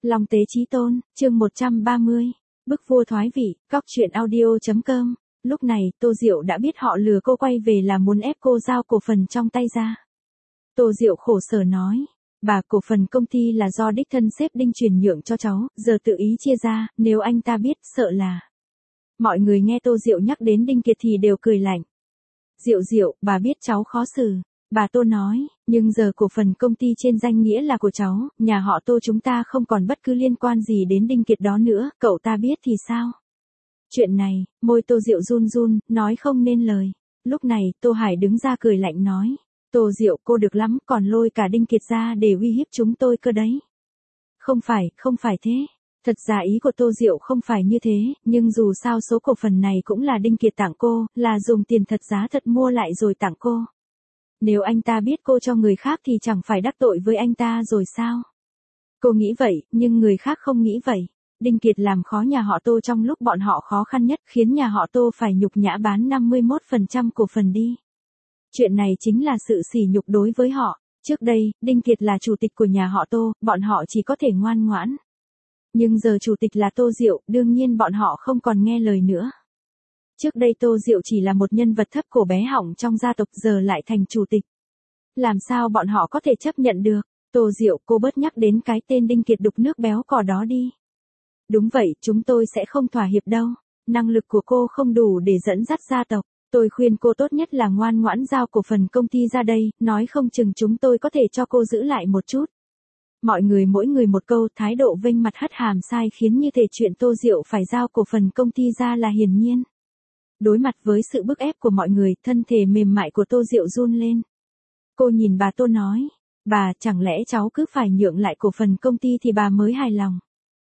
Long Tế Chí Tôn, chương 130. Bức vua thoái vị, cóc truyện audio.com. Lúc này, Tô Diệu đã biết họ lừa cô quay về là muốn ép cô giao cổ phần trong tay ra. Tô Diệu khổ sở nói, bà, cổ phần công ty là do đích thân sếp Đinh chuyển nhượng cho cháu, giờ tự ý chia ra, nếu anh ta biết, sợ là. Mọi người nghe Tô Diệu nhắc đến Đinh Kiệt thì đều cười lạnh. Diệu, bà biết cháu khó xử. Bà Tô nói, nhưng giờ cổ phần công ty trên danh nghĩa là của cháu, nhà họ Tô chúng ta không còn bất cứ liên quan gì đến Đinh Kiệt đó nữa, cậu ta biết thì sao? Chuyện này, môi Tô Diệu run run, nói không nên lời. Lúc này, Tô Hải đứng ra cười lạnh nói, Tô Diệu cô được lắm, còn lôi cả Đinh Kiệt ra để uy hiếp chúng tôi cơ đấy. Không phải thế. Thật ra ý của Tô Diệu không phải như thế, nhưng dù sao số cổ phần này cũng là Đinh Kiệt tặng cô, là dùng tiền thật giá thật mua lại rồi tặng cô. Nếu anh ta biết cô cho người khác thì chẳng phải đắc tội với anh ta rồi sao? Cô nghĩ vậy, nhưng người khác không nghĩ vậy. Đinh Kiệt làm khó nhà họ Tô trong lúc bọn họ khó khăn nhất, khiến nhà họ Tô phải nhục nhã bán 51% cổ phần đi. Chuyện này chính là sự sỉ nhục đối với họ. Trước đây, Đinh Kiệt là chủ tịch của nhà họ Tô, bọn họ chỉ có thể ngoan ngoãn. Nhưng giờ chủ tịch là Tô Diệu, đương nhiên bọn họ không còn nghe lời nữa. Trước đây Tô Diệu chỉ là một nhân vật thấp cổ bé họng trong gia tộc, giờ lại thành chủ tịch. Làm sao bọn họ có thể chấp nhận được? Tô Diệu, cô bớt nhắc đến cái tên Đinh Kiệt đục nước béo cò đó đi. Đúng vậy, chúng tôi sẽ không thỏa hiệp đâu. Năng lực của cô không đủ để dẫn dắt gia tộc. Tôi khuyên cô tốt nhất là ngoan ngoãn giao cổ phần công ty ra đây, nói không chừng chúng tôi có thể cho cô giữ lại một chút. Mọi người mỗi người một câu, thái độ vênh mặt hất hàm sai khiến như thể chuyện Tô Diệu phải giao cổ phần công ty ra là hiển nhiên. Đối mặt với sự bức ép của mọi người, thân thể mềm mại của Tô Diệu run lên. Cô nhìn bà Tô nói, bà, chẳng lẽ cháu cứ phải nhượng lại cổ phần công ty thì bà mới hài lòng?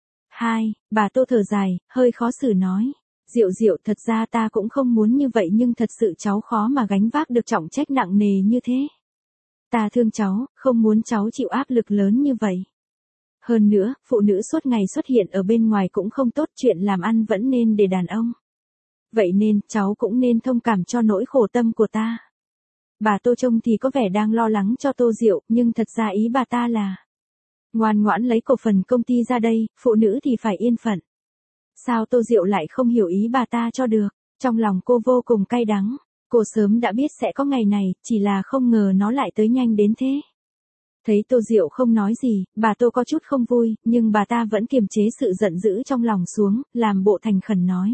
Bà Tô thở dài, hơi khó xử nói, Diệu, thật ra ta cũng không muốn như vậy nhưng thật sự cháu khó mà gánh vác được trọng trách nặng nề như thế. Ta thương cháu, không muốn cháu chịu áp lực lớn như vậy. Hơn nữa, phụ nữ suốt ngày xuất hiện ở bên ngoài cũng không tốt, chuyện làm ăn vẫn nên để đàn ông. Vậy nên, cháu cũng nên thông cảm cho nỗi khổ tâm của ta. Bà Tô trông thì có vẻ đang lo lắng cho Tô Diệu, nhưng thật ra ý bà ta là ngoan ngoãn lấy cổ phần công ty ra đây, phụ nữ thì phải yên phận. Sao Tô Diệu lại không hiểu ý bà ta cho được? Trong lòng cô vô cùng cay đắng. Cô sớm đã biết sẽ có ngày này, chỉ là không ngờ nó lại tới nhanh đến thế. Thấy Tô Diệu không nói gì, bà Tô có chút không vui, nhưng bà ta vẫn kiềm chế sự giận dữ trong lòng xuống, làm bộ thành khẩn nói.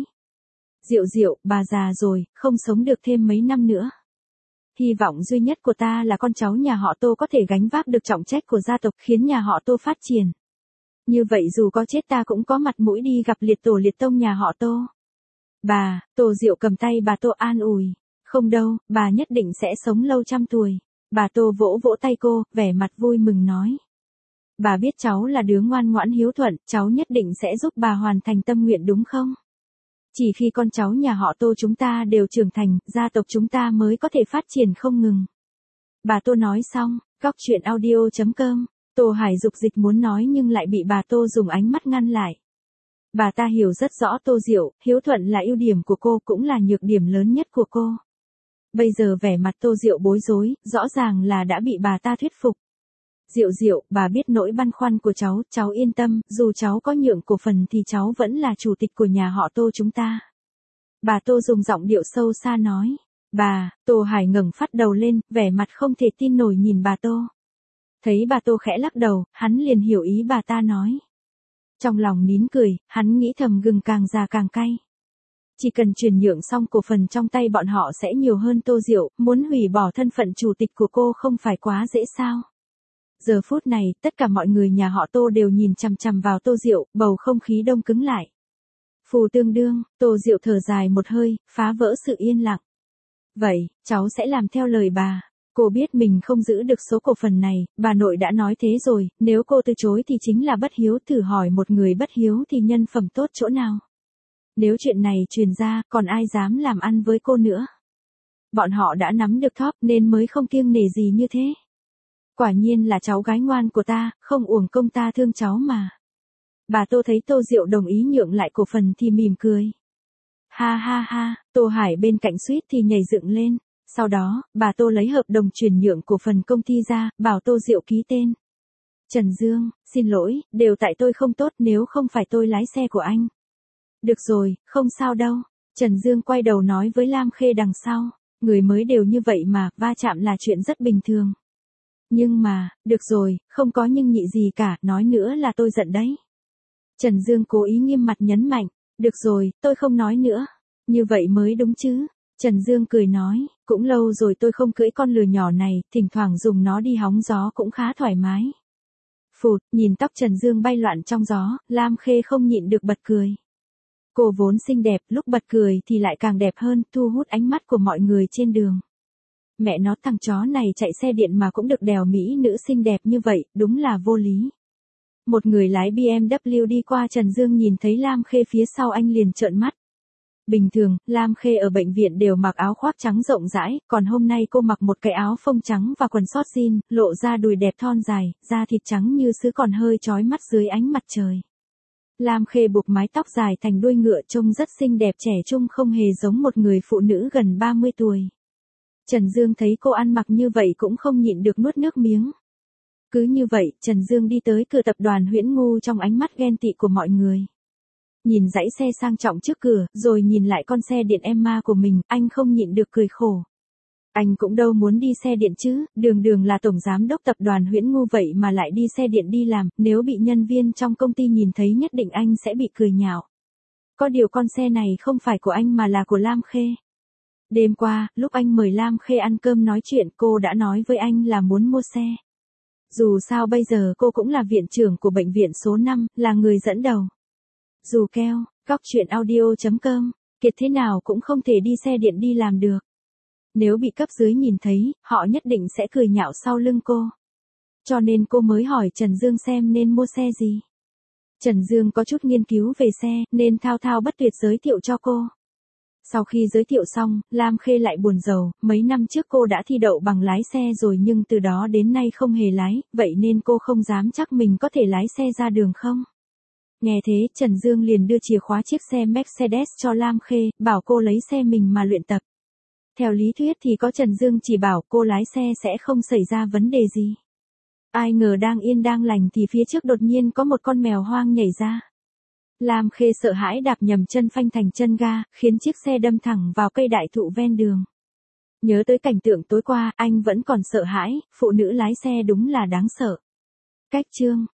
Diệu, bà già rồi, không sống được thêm mấy năm nữa. Hy vọng duy nhất của ta là con cháu nhà họ Tô có thể gánh vác được trọng trách của gia tộc, khiến nhà họ Tô phát triển. Như vậy dù có chết ta cũng có mặt mũi đi gặp liệt tổ liệt tông nhà họ Tô. Bà, Tô Diệu cầm tay bà Tô an ủi. Không đâu, bà nhất định sẽ sống lâu trăm tuổi. Bà Tô vỗ vỗ tay cô, vẻ mặt vui mừng nói. Bà biết cháu là đứa ngoan ngoãn hiếu thuận, cháu nhất định sẽ giúp bà hoàn thành tâm nguyện đúng không? Chỉ khi con cháu nhà họ Tô chúng ta đều trưởng thành, gia tộc chúng ta mới có thể phát triển không ngừng. Bà Tô nói xong, cóc truyện audio.com. Tô Hải dục dịch muốn nói nhưng lại bị bà Tô dùng ánh mắt ngăn lại. Bà ta hiểu rất rõ Tô Diệu, hiếu thuận là ưu điểm của cô cũng là nhược điểm lớn nhất của cô. Bây giờ vẻ mặt Tô Diệu bối rối, rõ ràng là đã bị bà ta thuyết phục. Diệu, bà biết nỗi băn khoăn của cháu yên tâm, dù cháu có nhượng cổ phần thì cháu vẫn là chủ tịch của nhà họ Tô chúng ta. Bà Tô dùng giọng điệu sâu xa nói. Bà, Tô Hải ngẩng phát đầu lên, vẻ mặt không thể tin nổi nhìn bà Tô. Thấy bà Tô khẽ lắc đầu, hắn liền hiểu ý bà ta nói. Trong lòng nín cười, hắn nghĩ thầm gừng càng già càng cay. Chỉ cần chuyển nhượng xong cổ phần trong tay bọn họ sẽ nhiều hơn Tô Diệu, muốn hủy bỏ thân phận chủ tịch của cô không phải quá dễ sao. Giờ phút này, tất cả mọi người nhà họ Tô đều nhìn chằm chằm vào Tô Diệu, bầu không khí đông cứng lại. Phù tương đương, Tô Diệu thở dài một hơi, phá vỡ sự yên lặng. Vậy, cháu sẽ làm theo lời bà. Cô biết mình không giữ được số cổ phần này, bà nội đã nói thế rồi, nếu cô từ chối thì chính là bất hiếu, thử hỏi một người bất hiếu thì nhân phẩm tốt chỗ nào. Nếu chuyện này truyền ra, còn ai dám làm ăn với cô nữa. Bọn họ đã nắm được thóp nên mới không kiêng nể gì như thế. Quả nhiên là cháu gái ngoan của ta, không uổng công ta thương cháu mà. Bà Tô thấy Tô Diệu đồng ý nhượng lại cổ phần thì mỉm cười. Ha, Tô Hải bên cạnh suýt thì nhảy dựng lên. Sau đó, bà Tô lấy hợp đồng chuyển nhượng cổ phần công ty ra, bảo Tô Diệu ký tên. Trần Dương, xin lỗi, đều tại tôi không tốt, nếu không phải tôi lái xe của anh. Được rồi, không sao đâu. Trần Dương quay đầu nói với Lam Khê đằng sau. Người mới đều như vậy mà, va chạm là chuyện rất bình thường. Nhưng mà, được rồi, không có nhưng nhị gì cả, nói nữa là tôi giận đấy. Trần Dương cố ý nghiêm mặt nhấn mạnh. Được rồi, tôi không nói nữa. Như vậy mới đúng chứ. Trần Dương cười nói, cũng lâu rồi tôi không cưỡi con lừa nhỏ này, thỉnh thoảng dùng nó đi hóng gió cũng khá thoải mái. Phụt, nhìn tóc Trần Dương bay loạn trong gió, Lam Khê không nhịn được bật cười. Cô vốn xinh đẹp, lúc bật cười thì lại càng đẹp hơn, thu hút ánh mắt của mọi người trên đường. Mẹ nó, thằng chó này chạy xe điện mà cũng được đèo mỹ nữ xinh đẹp như vậy, đúng là vô lý. Một người lái BMW đi qua Trần Dương nhìn thấy Lam Khê phía sau anh liền trợn mắt. Bình thường, Lam Khê ở bệnh viện đều mặc áo khoác trắng rộng rãi, còn hôm nay cô mặc một cái áo phông trắng và quần sót jean, lộ ra đùi đẹp thon dài, da thịt trắng như sứ còn hơi chói mắt dưới ánh mặt trời. Lam Khê buộc mái tóc dài thành đuôi ngựa trông rất xinh đẹp trẻ trung, không hề giống một người phụ nữ gần 30 tuổi. Trần Dương thấy cô ăn mặc như vậy cũng không nhịn được nuốt nước miếng. Cứ như vậy, Trần Dương đi tới cửa tập đoàn Huyễn Ngu trong ánh mắt ghen tị của mọi người. Nhìn dãy xe sang trọng trước cửa, rồi nhìn lại con xe điện Emma của mình, anh không nhịn được cười khổ. Anh cũng đâu muốn đi xe điện chứ, đường đường là tổng giám đốc tập đoàn Huyễn Ngu vậy mà lại đi xe điện đi làm, nếu bị nhân viên trong công ty nhìn thấy nhất định anh sẽ bị cười nhạo. Có điều con xe này không phải của anh mà là của Lam Khê. Đêm qua, lúc anh mời Lam Khê ăn cơm nói chuyện, cô đã nói với anh là muốn mua xe. Dù sao bây giờ cô cũng là viện trưởng của bệnh viện số 5, là người dẫn đầu. Dù keo, cóc truyện audio.com, Kiệt thế nào cũng không thể đi xe điện đi làm được. Nếu bị cấp dưới nhìn thấy, họ nhất định sẽ cười nhạo sau lưng cô. Cho nên cô mới hỏi Trần Dương xem nên mua xe gì. Trần Dương có chút nghiên cứu về xe, nên thao thao bất tuyệt giới thiệu cho cô. Sau khi giới thiệu xong, Lam Khê lại buồn rầu, mấy năm trước cô đã thi đậu bằng lái xe rồi nhưng từ đó đến nay không hề lái, vậy nên cô không dám chắc mình có thể lái xe ra đường không. Nghe thế, Trần Dương liền đưa chìa khóa chiếc xe Mercedes cho Lam Khê, bảo cô lấy xe mình mà luyện tập. Theo lý thuyết thì có Trần Dương chỉ bảo cô lái xe sẽ không xảy ra vấn đề gì. Ai ngờ đang yên đang lành thì phía trước đột nhiên có một con mèo hoang nhảy ra. Lam Khê sợ hãi đạp nhầm chân phanh thành chân ga, khiến chiếc xe đâm thẳng vào cây đại thụ ven đường. Nhớ tới cảnh tượng tối qua, anh vẫn còn sợ hãi, phụ nữ lái xe đúng là đáng sợ. Cách chương